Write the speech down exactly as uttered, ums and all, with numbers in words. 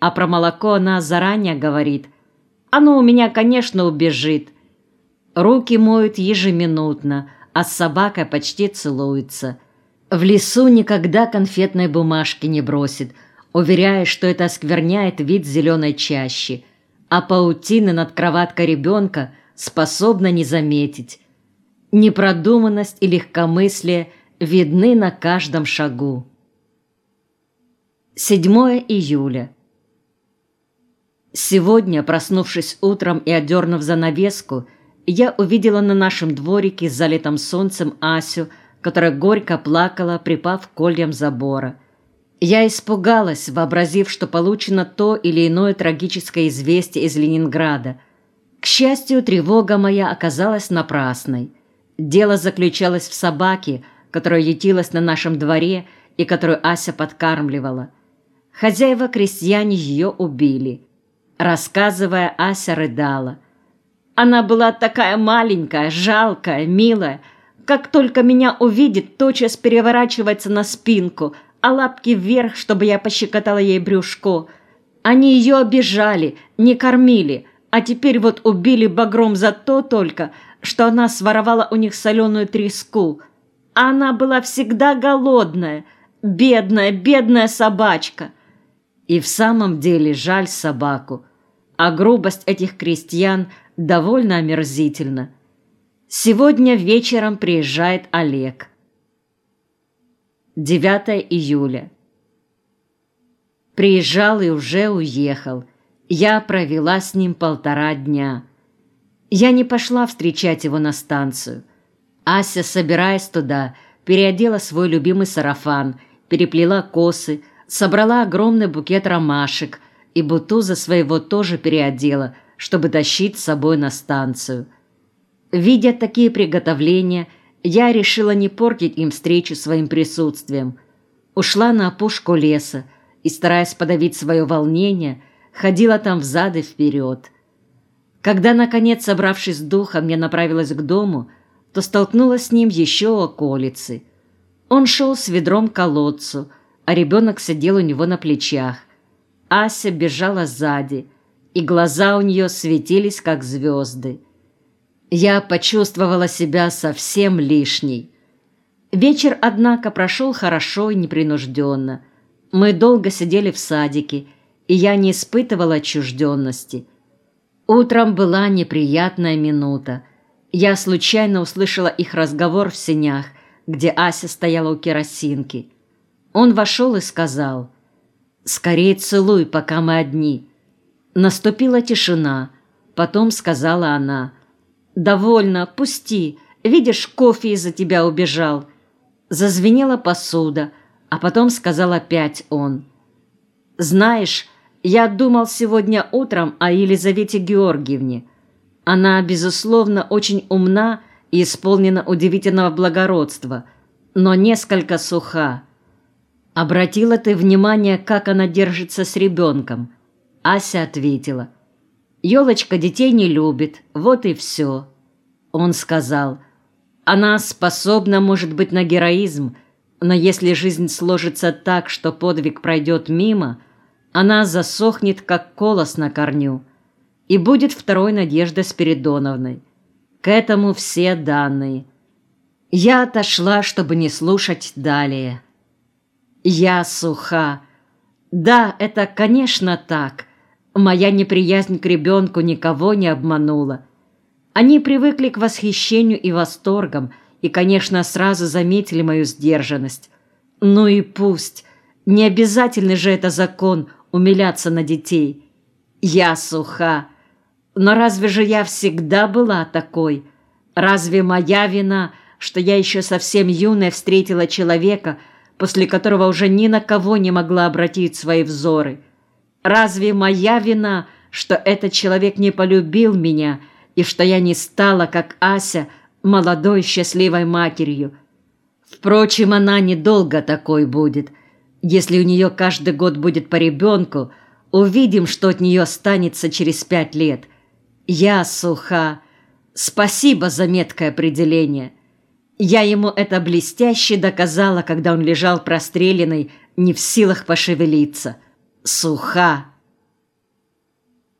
А про молоко она заранее говорит: «Оно у меня, конечно, убежит». Руки моют ежеминутно, а с собакой почти целуется. В лесу никогда конфетной бумажки не бросит, уверяя, что это оскверняет вид зеленой чащи, а паутины над кроваткой ребенка способна не заметить. Непродуманность и легкомыслие видны на каждом шагу. седьмое июля. Сегодня, проснувшись утром и отдернув занавеску, я увидела на нашем дворике с залитым солнцем Асю, которая горько плакала, припав к кольям забора. Я испугалась, вообразив, что получено то или иное трагическое известие из Ленинграда. К счастью, тревога моя оказалась напрасной. Дело заключалось в собаке, которая ютилась на нашем дворе и которую Ася подкармливала. Хозяева-крестьяне ее убили. Рассказывая, Ася рыдала. Она была такая маленькая, жалкая, милая. Как только меня увидит, тотчас переворачивается на спинку, а лапки вверх, чтобы я пощекотала ей брюшко. Они ее обижали, не кормили, а теперь вот убили багром за то только, что она своровала у них соленую треску. А она была всегда голодная, бедная, бедная собачка. И в самом деле жаль собаку, а грубость этих крестьян довольно омерзительна. Сегодня вечером приезжает Олег. девятое июля. Приезжал и уже уехал. Я провела с ним полтора дня. Я не пошла встречать его на станцию. Ася, собираясь туда, переодела свой любимый сарафан, переплела косы, собрала огромный букет ромашек и Бутуза своего тоже переодела, чтобы тащить с собой на станцию. Видя такие приготовления, я решила не портить им встречу своим присутствием. Ушла на опушку леса и, стараясь подавить свое волнение, ходила там взад и вперед. Когда, наконец, собравшись с духом, я направилась к дому, то столкнулась с ним еще у околицы. Он шел с ведром к колодцу, а ребенок сидел у него на плечах. Ася бежала сзади, и глаза у нее светились, как звезды. Я почувствовала себя совсем лишней. Вечер, однако, прошел хорошо и непринужденно. Мы долго сидели в садике, и я не испытывала отчужденности. Утром была неприятная минута. Я случайно услышала их разговор в сенях, где Ася стояла у керосинки. Он вошел и сказал: «Скорее целуй, пока мы одни». Наступила тишина. Потом сказала она: «Довольно, пусти. Видишь, кофе из-за тебя убежал». Зазвенела посуда, а потом сказал опять он: «Знаешь, я думал сегодня утром о Елизавете Георгиевне. Она, безусловно, очень умна и исполнена удивительного благородства, но несколько суха. Обратила ты внимание, как она держится с ребенком?» Ася ответила: «Елочка детей не любит, вот и все». Он сказал: «Она способна, может быть, на героизм, но если жизнь сложится так, что подвиг пройдет мимо, она засохнет, как колос на корню, и будет второй Надеждой Спиридоновной. К этому все данные». Я отошла, чтобы не слушать далее. Я суха. Да, это, конечно, так. Моя неприязнь к ребенку никого не обманула. Они привыкли к восхищению и восторгам и, конечно, сразу заметили мою сдержанность. Ну и пусть. Не обязательный же это закон умиляться на детей. Я суха. Но разве же я всегда была такой? Разве моя вина, что я еще совсем юная встретила человека, после которого уже ни на кого не могла обратить свои взоры? Разве моя вина, что этот человек не полюбил меня и что я не стала, как Ася, молодой счастливой матерью? Впрочем, она недолго такой будет. Если у нее каждый год будет по ребенку, увидим, что от нее останется через пять лет. Я суха. Спасибо за меткое определение. Я ему это блестяще доказала, когда он лежал простреленный, не в силах пошевелиться. Суха.